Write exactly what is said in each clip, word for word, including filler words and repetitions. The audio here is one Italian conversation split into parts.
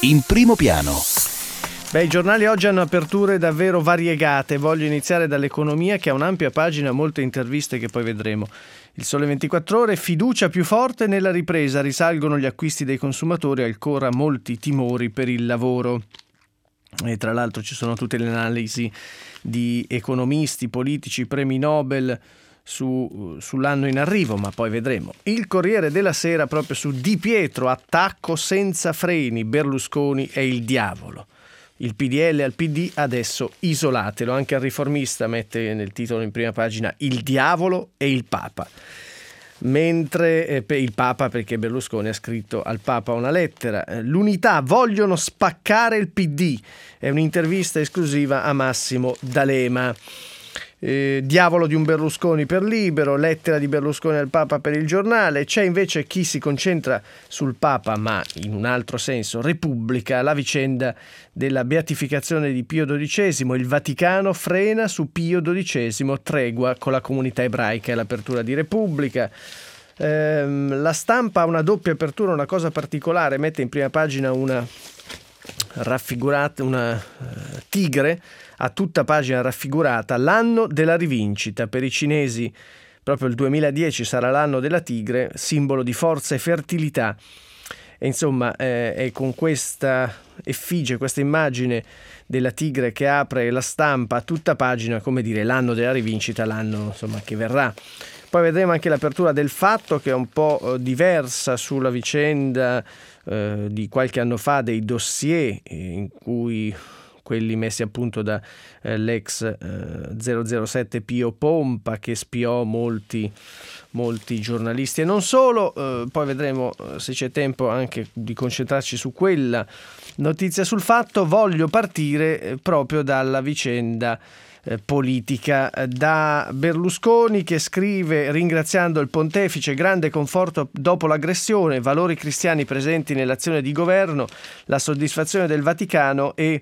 in primo piano. Beh, i giornali oggi hanno aperture davvero variegate. Voglio iniziare dall'economia, che ha un'ampia pagina, molte interviste che poi vedremo. Il Sole ventiquattro Ore, fiducia più forte nella ripresa, risalgono gli acquisti dei consumatori, ancora molti timori per il lavoro. E tra l'altro ci sono tutte le analisi di economisti, politici, premi Nobel su, sull'anno in arrivo, ma poi vedremo. Il Corriere della Sera proprio su Di Pietro, attacco senza freni, Berlusconi è il diavolo. Il P D L al P D adesso isolatelo. Anche il Riformista mette nel titolo in prima pagina il diavolo e il Papa. Mentre eh, per il Papa, perché Berlusconi ha scritto al Papa una lettera. L'unità, vogliono spaccare il P D. È un'intervista esclusiva a Massimo D'Alema. Eh, diavolo di un Berlusconi per Libero, lettera di Berlusconi al Papa per Il Giornale. C'è invece chi si concentra sul Papa, ma in un altro senso, Repubblica, la vicenda della beatificazione di Pio dodicesimo. Il Vaticano frena su Pio dodicesimo, tregua con la comunità ebraica, e l'apertura di Repubblica. Eh, la Stampa ha una doppia apertura, una cosa particolare, mette in prima pagina una raffigurata, una uh, tigre a tutta pagina raffigurata, l'anno della rivincita. Per i cinesi proprio il duemiladieci sarà l'anno della tigre, simbolo di forza e fertilità. E insomma eh, è con questa effigie, questa immagine della tigre che apre la Stampa a tutta pagina, come dire, l'anno della rivincita, l'anno insomma che verrà. Poi vedremo anche l'apertura del Fatto, che è un po' eh, diversa sulla vicenda eh, di qualche anno fa dei dossier eh, in cui quelli messi a punto da eh, l'ex eh, zero zero sette Pio Pompa, che spiò molti, molti giornalisti e non solo. Eh, poi vedremo, se c'è tempo, anche di concentrarci su quella notizia sul Fatto. Voglio partire eh, proprio dalla vicenda eh, politica, da Berlusconi, che scrive, ringraziando il pontefice, grande conforto dopo l'aggressione, valori cristiani presenti nell'azione di governo, la soddisfazione del Vaticano. E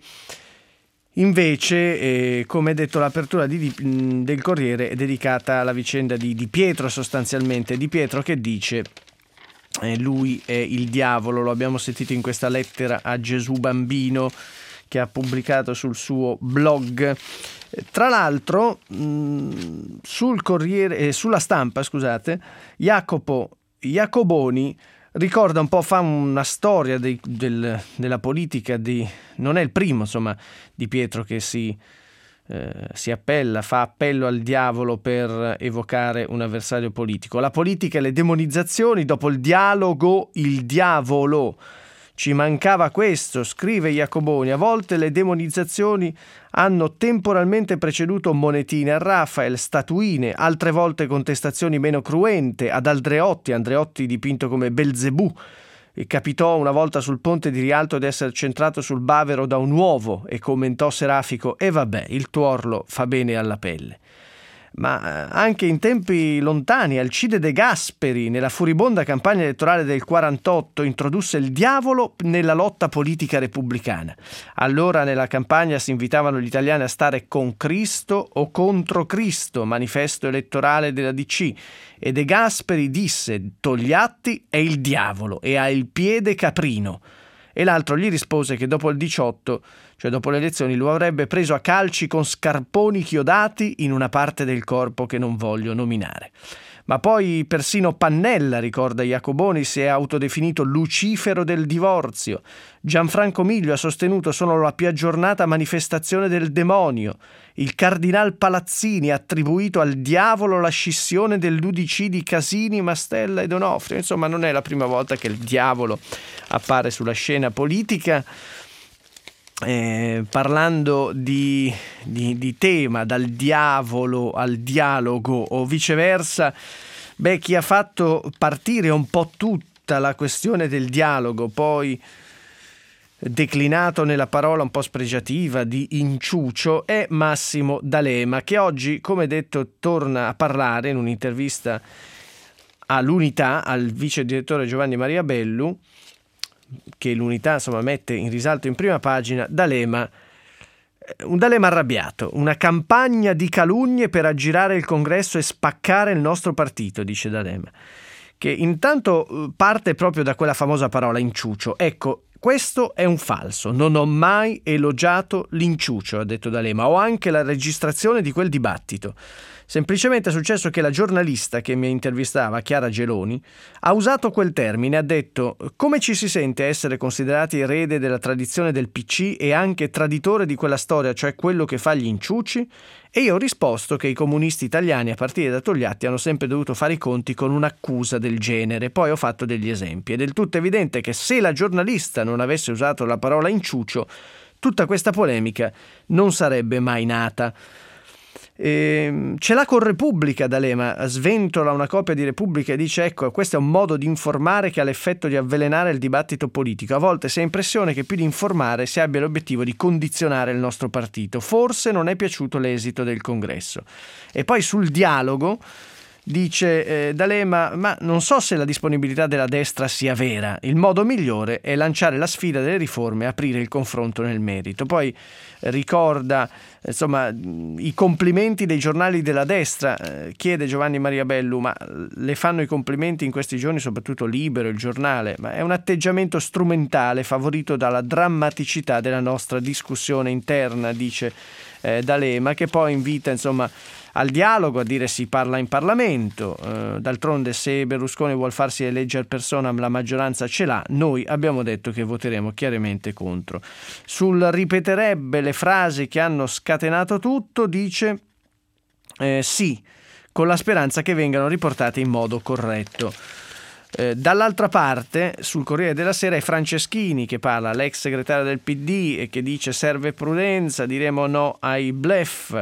invece, eh, come detto, l'apertura di, di, del Corriere è dedicata alla vicenda di Di Pietro, sostanzialmente. Di Pietro che dice eh, lui è il diavolo, lo abbiamo sentito in questa lettera a Gesù Bambino che ha pubblicato sul suo blog. Eh, tra l'altro mh, sul Corriere, eh, sulla Stampa, scusate, Jacopo Jacoboni ricorda un po', fa una storia dei, del, della politica di, non è il primo insomma Di Pietro che si, eh, si appella, fa appello al diavolo per evocare un avversario politico. La politica e le demonizzazioni, dopo il dialogo il diavolo. Ci mancava questo, scrive Jacoboni. A volte le demonizzazioni hanno temporalmente preceduto monetine a Rafael, statuine, altre volte contestazioni meno cruente ad Andreotti, Andreotti dipinto come Belzebù. E capitò una volta sul ponte di Rialto di essere centrato sul bavero da un uovo, e commentò Serafico: e vabbè, il tuo orlo fa bene alla pelle. Ma anche in tempi lontani Alcide De Gasperi, nella furibonda campagna elettorale del quarantotto, introdusse il diavolo nella lotta politica repubblicana. Allora nella campagna si invitavano gli italiani a stare con Cristo o contro Cristo, manifesto elettorale della D C, e De Gasperi disse: Togliatti è il diavolo e ha il piede caprino. E l'altro gli rispose che dopo il diciotto, cioè dopo le elezioni, lo avrebbe preso a calci con scarponi chiodati in una parte del corpo che non voglio nominare. Ma poi persino Pannella, ricorda Jacoboni, si è autodefinito Lucifero del divorzio. Gianfranco Miglio ha sostenuto: sono la più aggiornata manifestazione del demonio. Il cardinal Palazzini ha attribuito al diavolo la scissione dell'U D C di Casini, Mastella ed Onofrio. Insomma, non è la prima volta che il diavolo appare sulla scena politica. Eh, parlando di, di, di tema, dal diavolo al dialogo o viceversa, beh, chi ha fatto partire un po' tutta la questione del dialogo, poi declinato nella parola un po' spregiativa di inciucio, è Massimo D'Alema, che oggi, come detto, torna a parlare in un'intervista all'Unità al vice direttore Giovanni Maria Bellu, che l'Unità insomma mette in risalto in prima pagina. D'Alema, un D'Alema arrabbiato, una campagna di calunnie per aggirare il congresso e spaccare il nostro partito, dice D'Alema. che intanto parte proprio da quella famosa parola inciucio. Ecco, questo è un falso, non ho mai elogiato l'inciucio, ha detto D'Alema, ho anche la registrazione di quel dibattito. Semplicemente è successo che la giornalista che mi intervistava, Chiara Geloni, ha usato quel termine, ha detto: come ci si sente a essere considerati erede della tradizione del P C e anche traditore di quella storia, cioè quello che fa gli inciuci? E io ho risposto che i comunisti italiani, a partire da Togliatti, hanno sempre dovuto fare i conti con un'accusa del genere. Poi ho fatto degli esempi. È del tutto evidente che se la giornalista non avesse usato la parola inciucio, tutta questa polemica non sarebbe mai nata. E ce l'ha con Repubblica D'Alema, sventola una copia di Repubblica e dice: ecco, questo è un modo di informare che ha l'effetto di avvelenare il dibattito politico. A volte si ha impressione che più di informare si abbia l'obiettivo di condizionare il nostro partito. Forse non è piaciuto l'esito del congresso. E poi sul dialogo dice eh, D'Alema: ma non so se la disponibilità della destra sia vera, il modo migliore è lanciare la sfida delle riforme e aprire il confronto nel merito. Poi eh, ricorda insomma i complimenti dei giornali della destra, eh, chiede Giovanni Maria Bellu: ma le fanno i complimenti in questi giorni soprattutto Libero, il Giornale? Ma è un atteggiamento strumentale favorito dalla drammaticità della nostra discussione interna, dice eh, D'Alema, che poi invita insomma al dialogo, a dire si parla in Parlamento. Eh, d'altronde se Berlusconi vuol farsi eleggere persona, la maggioranza ce l'ha, noi abbiamo detto che voteremo chiaramente contro. Sul ripeterebbe le frasi che hanno scatenato tutto, dice eh, sì, con la speranza che vengano riportate in modo corretto. Eh, dall'altra parte, sul Corriere della Sera, è Franceschini che parla, l'ex segretario del P D, e che dice: serve prudenza, diremo no ai bluff.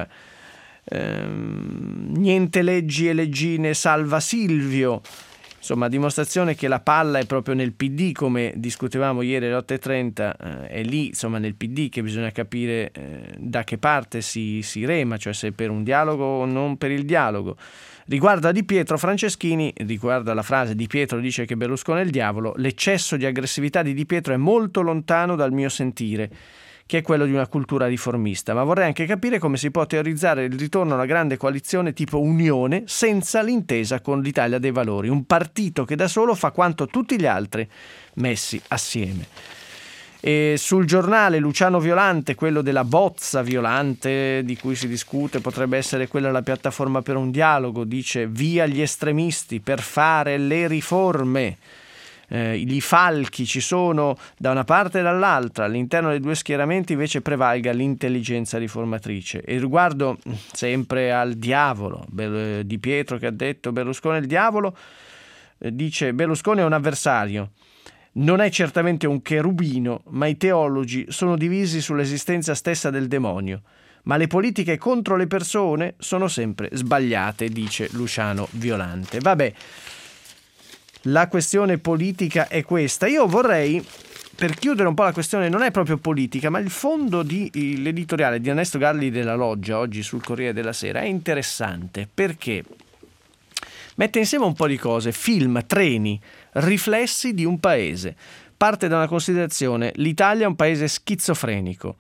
Ehm, niente leggi e leggine, salva Silvio. Insomma, dimostrazione che la palla è proprio nel P D, come discutevamo ieri alle otto e trenta, eh, è lì, insomma, nel P D che bisogna capire eh, da che parte si, si rema, cioè se per un dialogo o non per il dialogo. Riguardo a Di Pietro, Franceschini, riguardo alla frase Di Pietro dice che Berlusconi è il diavolo, l'eccesso di aggressività di Di Pietro è molto lontano dal mio sentire, che è quello di una cultura riformista, ma vorrei anche capire come si può teorizzare il ritorno a una grande coalizione tipo Unione senza l'intesa con l'Italia dei Valori, un partito che da solo fa quanto tutti gli altri messi assieme. E sul Giornale Luciano Violante, quello della bozza Violante di cui si discute, potrebbe essere quella la piattaforma per un dialogo, dice: via gli estremisti per fare le riforme. Eh, I falchi ci sono da una parte e dall'altra, all'interno dei due schieramenti invece prevalga l'intelligenza riformatrice. E riguardo sempre al diavolo, Di Pietro che ha detto Berlusconi è il diavolo, eh, dice: Berlusconi è un avversario, non è certamente un cherubino, ma i teologi sono divisi sull'esistenza stessa del demonio, ma le politiche contro le persone sono sempre sbagliate, dice Luciano Violante. Vabbè, la questione politica è questa. Io vorrei, per chiudere un po' la questione, non è proprio politica, ma il fondo dell'editoriale di Ernesto Galli della Loggia oggi sul Corriere della Sera è interessante perché mette insieme un po' di cose: film, treni, riflessi di un paese. Parte da una considerazione: l'Italia è un paese schizofrenico,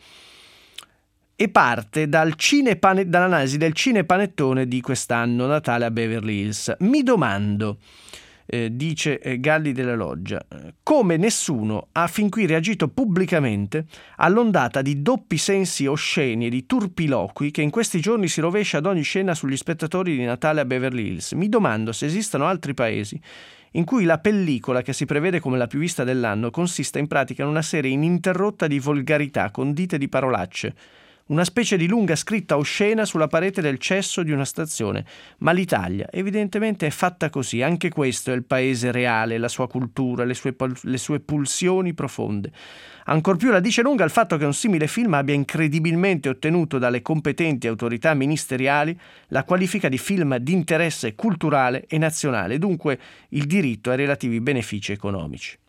e parte dal cinepane, dall'analisi del cinepanettone di quest'anno, Natale a Beverly Hills. Mi domando, Eh, dice eh, Galli della Loggia, come nessuno ha fin qui reagito pubblicamente all'ondata di doppi sensi osceni e di turpiloqui che in questi giorni si rovescia ad ogni scena sugli spettatori di Natale a Beverly Hills. Mi domando se esistano altri paesi in cui la pellicola che si prevede come la più vista dell'anno consista in pratica in una serie ininterrotta di volgarità condite di parolacce, una specie di lunga scritta oscena sulla parete del cesso di una stazione. Ma l'Italia evidentemente è fatta così. Anche questo è il paese reale, la sua cultura, le sue, le sue pulsioni profonde. Ancor più la dice lunga il fatto che un simile film abbia incredibilmente ottenuto dalle competenti autorità ministeriali la qualifica di film di interesse culturale e nazionale, dunque il diritto ai relativi benefici economici.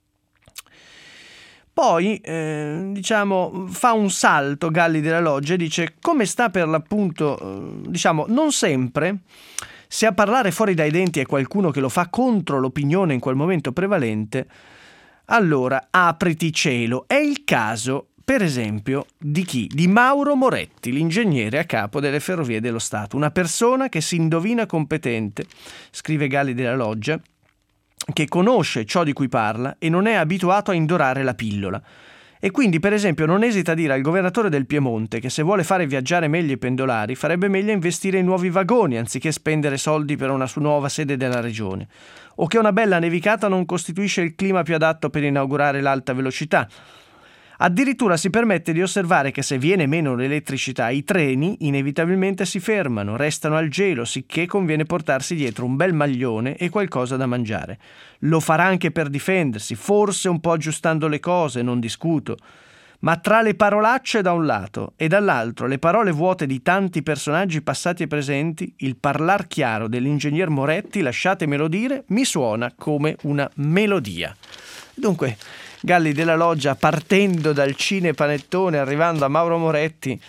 Poi, eh, diciamo, fa un salto Galli della Loggia e dice: come sta per l'appunto, eh, diciamo, non sempre, se a parlare fuori dai denti è qualcuno che lo fa contro l'opinione in quel momento prevalente, allora apriti cielo. È il caso, per esempio, di chi? Di Mauro Moretti, l'ingegnere a capo delle Ferrovie dello Stato, una persona che si indovina competente, scrive Galli della Loggia, che conosce ciò di cui parla e non è abituato a indorare la pillola. E quindi, per esempio, non esita a dire al governatore del Piemonte che se vuole fare viaggiare meglio i pendolari farebbe meglio investire in nuovi vagoni anziché spendere soldi per una nuova sede della regione, o che una bella nevicata non costituisce il clima più adatto per inaugurare l'alta velocità. Addirittura si permette di osservare che se viene meno l'elettricità i treni inevitabilmente si fermano, restano al gelo, sicché conviene portarsi dietro un bel maglione e qualcosa da mangiare. Lo farà anche per difendersi, forse un po' aggiustando le cose, non discuto. Ma tra le parolacce da un lato e dall'altro le parole vuote di tanti personaggi passati e presenti, il parlar chiaro dell'ingegner Moretti, lasciatemelo dire, mi suona come una melodia. Dunque, Galli della Loggia, partendo dal Cine Panettone, arrivando a Mauro Moretti,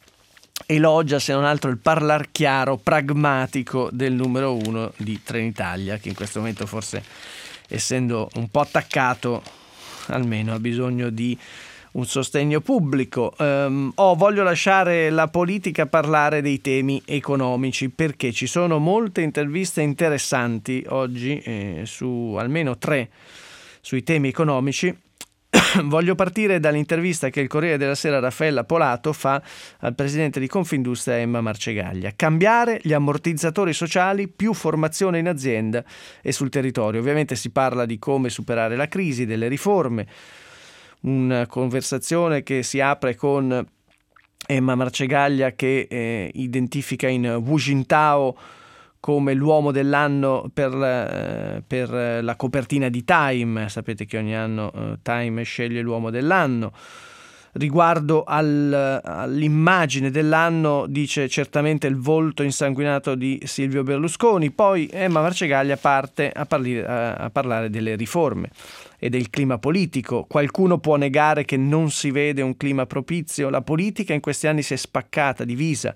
elogia se non altro il parlar chiaro, pragmatico del numero uno di Trenitalia, che in questo momento forse, essendo un po' attaccato, almeno ha bisogno di un sostegno pubblico. Um, oh, voglio lasciare la politica parlare dei temi economici, perché ci sono molte interviste interessanti oggi, eh, su almeno tre sui temi economici. Voglio partire dall'intervista che il Corriere della Sera Raffaella Polato fa al presidente di Confindustria Emma Marcegaglia. Cambiare gli ammortizzatori sociali, più formazione in azienda e sul territorio. Ovviamente si parla di come superare la crisi, delle riforme. Una conversazione che si apre con Emma Marcegaglia che eh, identifica in Wu Jintao come l'uomo dell'anno per, eh, per la copertina di Time. Sapete che ogni anno eh, Time sceglie l'uomo dell'anno. Riguardo al, all'immagine dell'anno dice certamente il volto insanguinato di Silvio Berlusconi. Poi Emma Marcegaglia parte a, parli, a, a parlare delle riforme e del clima politico. Qualcuno può negare che non si vede un clima propizio? La politica in questi anni si è spaccata, divisa,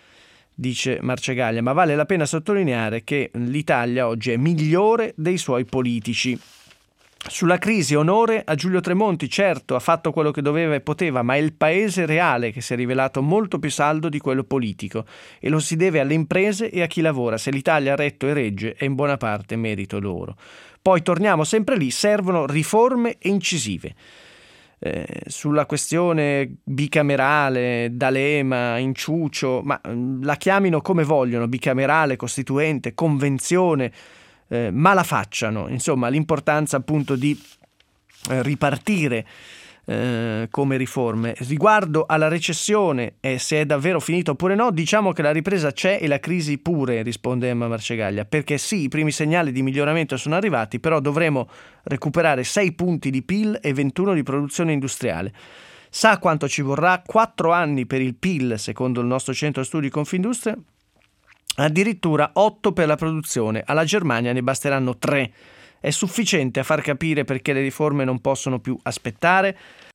dice Marcegaglia, ma vale la pena sottolineare che l'Italia oggi è migliore dei suoi politici. Sulla crisi onore a Giulio Tremonti, certo ha fatto quello che doveva e poteva, ma è il paese reale che si è rivelato molto più saldo di quello politico e lo si deve alle imprese e a chi lavora. Se l'Italia ha retto e regge è in buona parte merito loro. Poi torniamo sempre lì, servono riforme incisive. Eh, sulla questione bicamerale, D'Alema, Inciucio, ma la chiamino come vogliono, bicamerale, costituente, convenzione, eh, ma la facciano. Insomma, l'importanza appunto di eh, ripartire eh, come riforme. Riguardo alla recessione e se è davvero finita oppure no, diciamo che la ripresa c'è e la crisi pure, risponde Emma Marcegaglia, perché sì, i primi segnali di miglioramento sono arrivati, però dovremo recuperare sei punti di P I L e ventuno di produzione industriale. Sa quanto ci vorrà? quattro anni per il P I L, secondo il nostro centro studi Confindustria, addirittura otto per la produzione. Alla Germania ne basteranno tre. È sufficiente a far capire perché le riforme non possono più aspettare?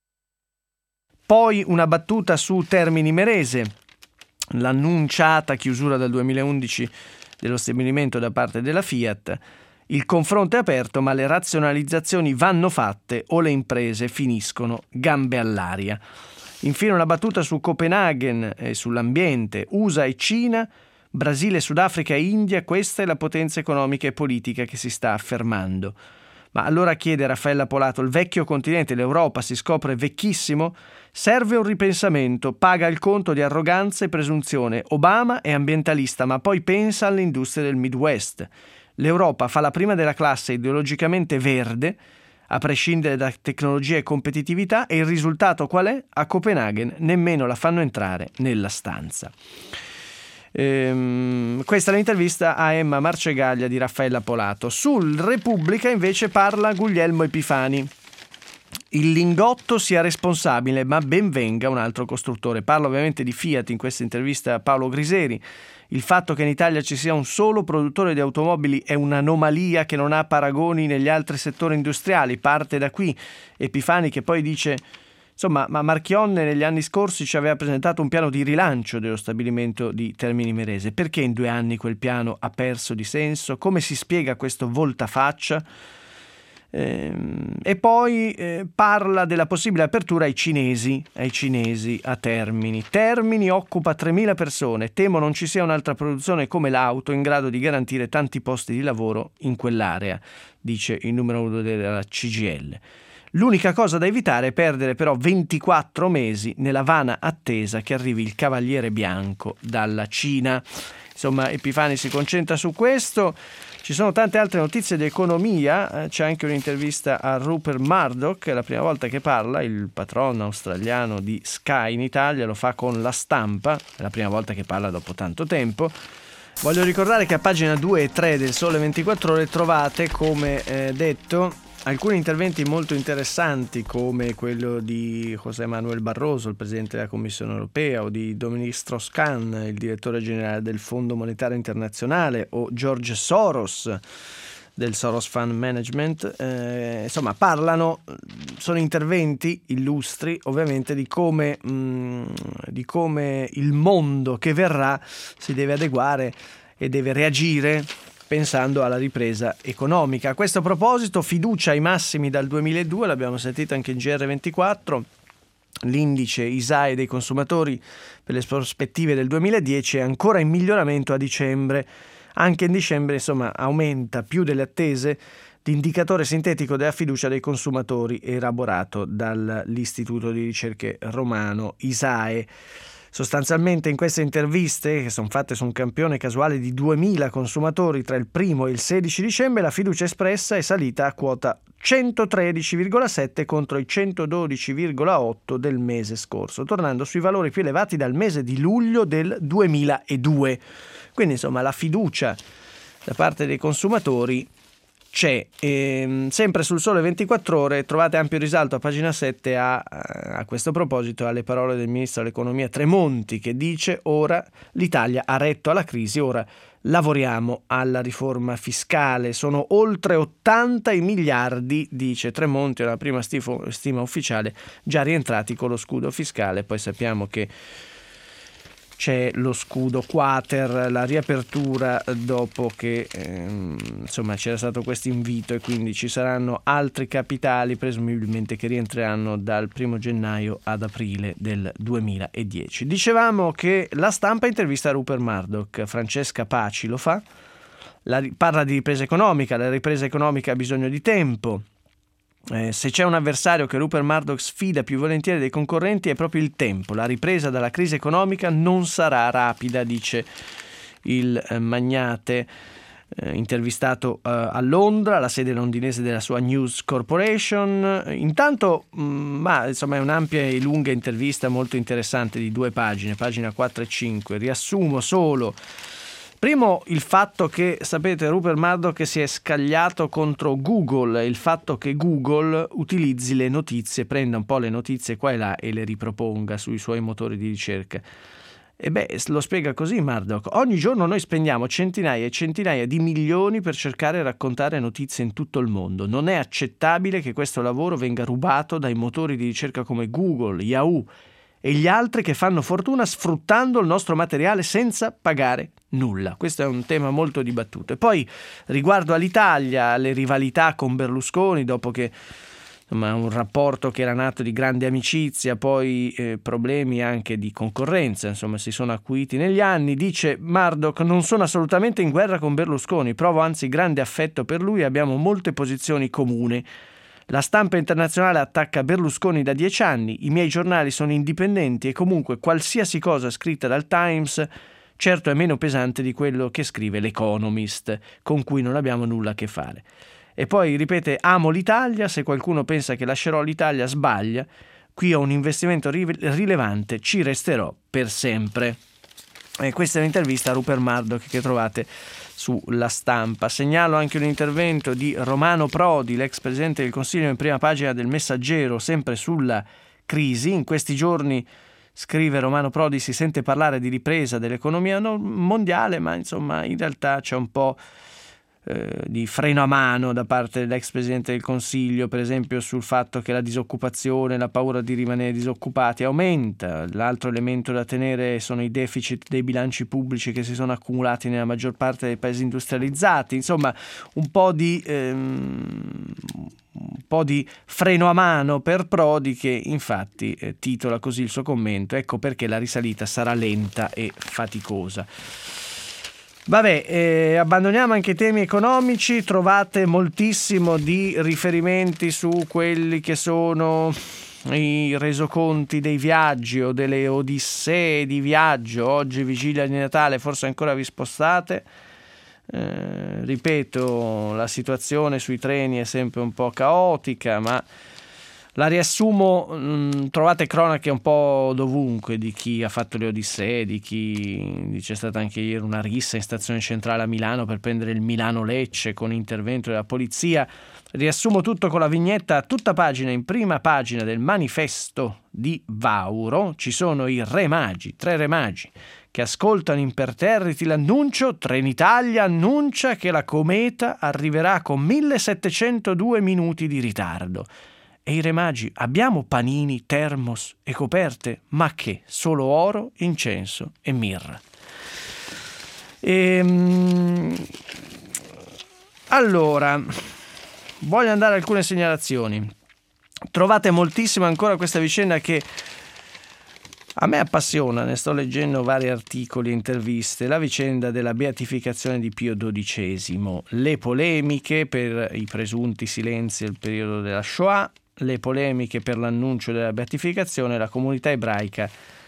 Poi una battuta su Termini Imerese, l'annunciata chiusura dal duemilaundici dello stabilimento da parte della Fiat. Il confronto è aperto, ma le razionalizzazioni vanno fatte o le imprese finiscono gambe all'aria. Infine una battuta su Copenaghen e sull'ambiente. U S A e Cina, Brasile, Sudafrica e India, questa è la potenza economica e politica che si sta affermando. Ma allora chiede Raffaella Polato, il vecchio continente, l'Europa, si scopre vecchissimo? Serve un ripensamento, paga il conto di arroganza e presunzione. Obama è ambientalista, ma poi pensa alle industrie del Midwest. L'Europa fa la prima della classe ideologicamente verde, a prescindere da tecnologia e competitività, e il risultato qual è? A Copenaghen nemmeno la fanno entrare nella stanza. Ehm, questa è l'intervista a Emma Marcegaglia di Raffaella Polato. Sul Repubblica invece parla Guglielmo Epifani. Il Lingotto sia responsabile, ma ben venga un altro costruttore. Parla ovviamente di Fiat in questa intervista a Paolo Griseri. Il fatto che in Italia ci sia un solo produttore di automobili è un'anomalia che non ha paragoni negli altri settori industriali. Parte da qui Epifani, che poi dice: insomma, ma Marchionne negli anni scorsi ci aveva presentato un piano di rilancio dello stabilimento di Termini Imerese. Perché in due anni quel piano ha perso di senso? Come si spiega questo voltafaccia? E poi eh, parla della possibile apertura ai cinesi, ai cinesi a Termini. Termini occupa tremila persone, temo non ci sia un'altra produzione come l'auto in grado di garantire tanti posti di lavoro in quell'area, dice il numero uno della C G I L. L'unica cosa da evitare è perdere però ventiquattro mesi nella vana attesa che arrivi il cavaliere bianco dalla Cina. Insomma, Epifani si concentra su questo. Ci sono tante altre notizie di economia, c'è anche un'intervista a Rupert Murdoch, è la prima volta che parla, il patrono australiano di Sky in Italia, lo fa con La Stampa, è la prima volta che parla dopo tanto tempo. Voglio ricordare che a pagina due e tre del Sole ventiquattro Ore trovate, come eh, detto, alcuni interventi molto interessanti come quello di José Manuel Barroso, il presidente della Commissione europea, o di Dominique Strauss-Kahn, il direttore generale del Fondo Monetario Internazionale, o George Soros del Soros Fund Management. Eh, insomma, parlano, sono interventi illustri ovviamente di come, mh, di come il mondo che verrà si deve adeguare e deve reagire pensando alla ripresa economica. A questo proposito, fiducia ai massimi dal duemiladue, l'abbiamo sentito anche in G R ventiquattro, l'indice I S A E dei consumatori per le prospettive del duemiladieci è ancora in miglioramento a dicembre. Anche in dicembre, insomma, aumenta più delle attese l'indicatore sintetico della fiducia dei consumatori elaborato dall'Istituto di Ricerche Romano I S A E. Sostanzialmente in queste interviste, che sono fatte su un campione casuale di duemila consumatori tra il primo e il sedici dicembre, la fiducia espressa è salita a quota centotredici virgola sette contro i centododici virgola otto del mese scorso, tornando sui valori più elevati dal mese di luglio del duemiladue. Quindi insomma la fiducia da parte dei consumatori c'è. E, sempre sul Sole ventiquattro Ore trovate ampio risalto a pagina sette a, a questo proposito alle parole del ministro dell'economia Tremonti, che dice: ora l'Italia ha retto alla crisi, ora lavoriamo alla riforma fiscale. Sono oltre ottanta i miliardi, dice Tremonti, è la prima stifo, stima ufficiale, già rientrati con lo scudo fiscale. Poi sappiamo che c'è lo scudo quater, la riapertura dopo che ehm, insomma c'era stato questo invito, e quindi ci saranno altri capitali presumibilmente che rientreranno dal primo gennaio ad aprile del duemiladieci. Dicevamo che La Stampa intervista Rupert Murdoch, Francesca Paci lo fa, la, parla di ripresa economica, la ripresa economica ha bisogno di tempo. Eh, se c'è un avversario che Rupert Murdoch sfida più volentieri dei concorrenti è proprio il tempo. La ripresa dalla crisi economica non sarà rapida, dice il eh, magnate eh, intervistato eh, a Londra, la sede londinese della sua News Corporation. Intanto, mh, ma insomma è un'ampia e lunga intervista molto interessante di due pagine, pagina quattro e cinque. Riassumo solo. Primo, il fatto che, sapete, Rupert Murdoch si è scagliato contro Google, il fatto che Google utilizzi le notizie, prenda un po' le notizie qua e là e le riproponga sui suoi motori di ricerca. E beh, lo spiega così Murdoch: ogni giorno noi spendiamo centinaia e centinaia di milioni per cercare di raccontare notizie in tutto il mondo. Non è accettabile che questo lavoro venga rubato dai motori di ricerca come Google, Yahoo e gli altri che fanno fortuna sfruttando il nostro materiale senza pagare nulla. Questo è un tema molto dibattuto. E poi riguardo all'Italia, le rivalità con Berlusconi, dopo che insomma un rapporto che era nato di grande amicizia, poi eh, problemi anche di concorrenza, insomma si sono acuiti negli anni, dice Murdoch: non sono assolutamente in guerra con Berlusconi, provo anzi grande affetto per lui, abbiamo molte posizioni comuni. La stampa internazionale attacca Berlusconi da dieci anni, i miei giornali sono indipendenti e comunque qualsiasi cosa scritta dal Times certo è meno pesante di quello che scrive l'Economist, con cui non abbiamo nulla a che fare. E poi ripete: amo l'Italia, se qualcuno pensa che lascerò l'Italia sbaglia, qui ho un investimento rilevante, ci resterò per sempre. E questa è un'intervista a Rupert Murdoch che trovate sulla Stampa. Segnalo anche un intervento di Romano Prodi, l'ex presidente del Consiglio, in prima pagina del Messaggero, sempre sulla crisi. In questi giorni, scrive Romano Prodi, si sente parlare di ripresa dell'economia mondiale, ma insomma in realtà c'è un po' eh, di freno a mano da parte dell'ex Presidente del Consiglio, per esempio sul fatto che la disoccupazione, la paura di rimanere disoccupati aumenta. L'altro elemento da tenere sono i deficit dei bilanci pubblici che si sono accumulati nella maggior parte dei paesi industrializzati. Insomma, un po' di ehm, un po' di freno a mano per Prodi, che infatti eh, titola così il suo commento: ecco perché la risalita sarà lenta e faticosa. Vabbè, eh, abbandoniamo anche i temi economici. Trovate moltissimo di riferimenti su quelli che sono i resoconti dei viaggi o delle odissee di viaggio. Oggi vigilia di Natale, forse ancora vi spostate. Eh, ripeto, la situazione sui treni è sempre un po' caotica, ma la riassumo. Mh, trovate cronache un po' dovunque di chi ha fatto le odissee, di chi c'è stata anche ieri una rissa in stazione centrale a Milano per prendere il Milano-Lecce con intervento della polizia. Riassumo tutto con la vignetta a tutta pagina, in prima pagina del manifesto di Vauro. Ci sono i re magi, tre re magi che ascoltano imperterriti l'annuncio. Trenitalia annuncia che la cometa arriverà con millesettecentodue minuti di ritardo. E i re magi: abbiamo panini, termos e coperte? Ma che? Solo oro, incenso e mirra. Ehm... Allora, voglio andare a alcune segnalazioni. Trovate moltissimo ancora questa vicenda che a me appassiona, ne sto leggendo vari articoli e interviste, la vicenda della beatificazione di Pio dodicesimo, le polemiche per i presunti silenzi del periodo della Shoah, le polemiche per l'annuncio della beatificazione. La comunità ebraica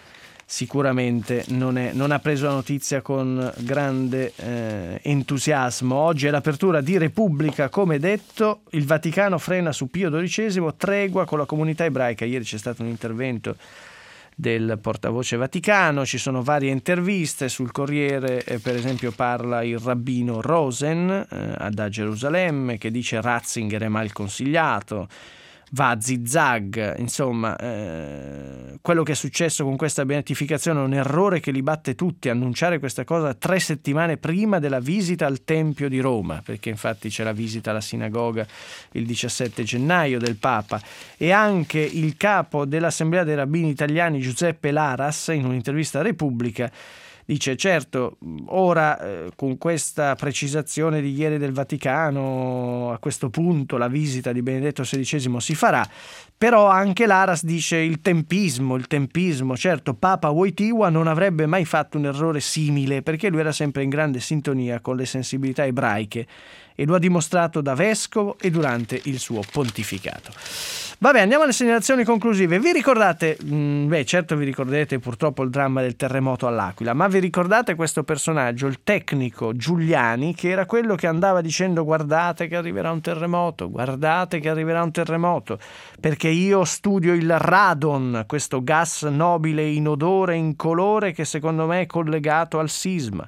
sicuramente non, è, non ha preso la notizia con grande eh, entusiasmo. Oggi è l'apertura di Repubblica, come detto, il Vaticano frena su Pio dodicesimo, tregua con la comunità ebraica. Ieri c'è stato un intervento del portavoce Vaticano, ci sono varie interviste sul Corriere, eh, per esempio parla il rabbino Rosen eh, da Gerusalemme, che dice Ratzinger è mal consigliato, va a zigzag. Insomma, eh, quello che è successo con questa beatificazione è un errore che li batte tutti. Annunciare questa cosa tre settimane prima della visita al Tempio di Roma, perché infatti c'è la visita alla sinagoga il diciassette gennaio del Papa. E anche il capo dell'Assemblea dei Rabbini Italiani, Giuseppe Laras, in un'intervista a Repubblica dice: certo, ora eh, con questa precisazione di ieri del Vaticano, a questo punto la visita di Benedetto sedicesimo si farà, però anche l'Aras dice il tempismo, il tempismo, certo, Papa Wojtyła non avrebbe mai fatto un errore simile, perché lui era sempre in grande sintonia con le sensibilità ebraiche e lo ha dimostrato da vescovo e durante il suo pontificato. Vabbè, andiamo alle segnalazioni conclusive. Vi ricordate, mh, beh certo vi ricorderete purtroppo il dramma del terremoto all'Aquila, ma vi ricordate questo personaggio, il tecnico Giuliani, che era quello che andava dicendo guardate che arriverà un terremoto, guardate che arriverà un terremoto, perché io studio il radon, questo gas nobile inodore, incolore, che secondo me è collegato al sisma.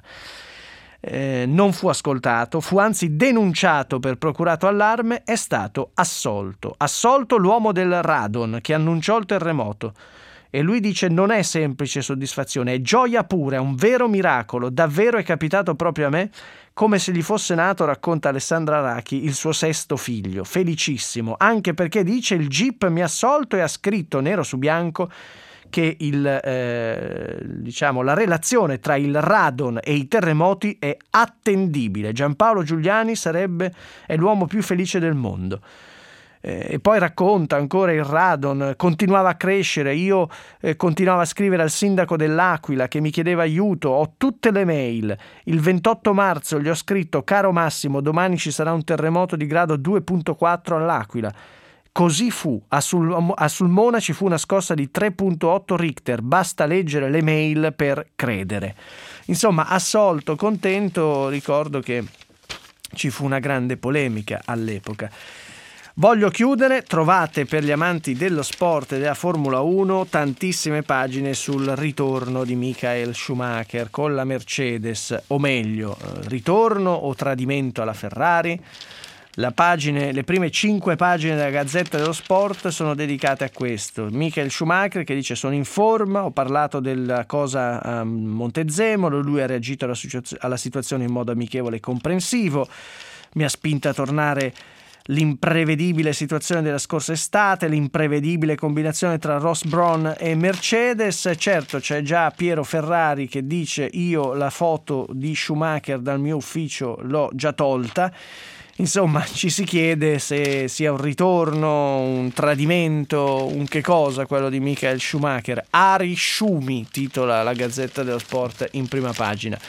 Eh, non fu ascoltato, fu anzi denunciato per procurato allarme, è stato assolto. Assolto l'uomo del radon che annunciò il terremoto. E lui dice: non è semplice soddisfazione, è gioia pura, è un vero miracolo, davvero è capitato proprio a me, come se gli fosse nato, racconta Alessandra Rachi, il suo sesto figlio. Felicissimo, anche perché dice il G I P mi ha assolto e ha scritto nero su bianco che il, eh, diciamo, la relazione tra il radon e i terremoti è attendibile. Giampaolo Giuliani sarebbe è l'uomo più felice del mondo. Eh, e poi racconta ancora il radon continuava a crescere, io eh, continuavo a scrivere al sindaco dell'Aquila che mi chiedeva aiuto, ho tutte le mail, il ventotto marzo gli ho scritto: caro Massimo, domani ci sarà un terremoto di grado due virgola quattro all'Aquila. Così fu, a, Sul- a Sulmona ci fu una scossa di tre virgola otto Richter, basta leggere le mail per credere. Insomma, assolto, contento. Ricordo che ci fu una grande polemica all'epoca. Voglio chiudere, trovate per gli amanti dello sport e della Formula uno tantissime pagine sul ritorno di Michael Schumacher con la Mercedes, o meglio, ritorno o tradimento alla Ferrari. La pagine, le prime cinque pagine della Gazzetta dello Sport sono dedicate a questo. Michael Schumacher che dice: sono in forma, ho parlato della cosa a Montezemolo, lui ha reagito alla, alla situazione in modo amichevole e comprensivo. mi ha spinto a tornare l'imprevedibile situazione della scorsa estate, l'imprevedibile combinazione tra Ross Brawn e Mercedes. Certo, c'è già Piero Ferrari che dice: io la foto di Schumacher dal mio ufficio l'ho già tolta. Insomma, ci si chiede se sia un ritorno, un tradimento, un che cosa quello di Michael Schumacher. Ari Schumi titola la Gazzetta dello Sport in prima pagina.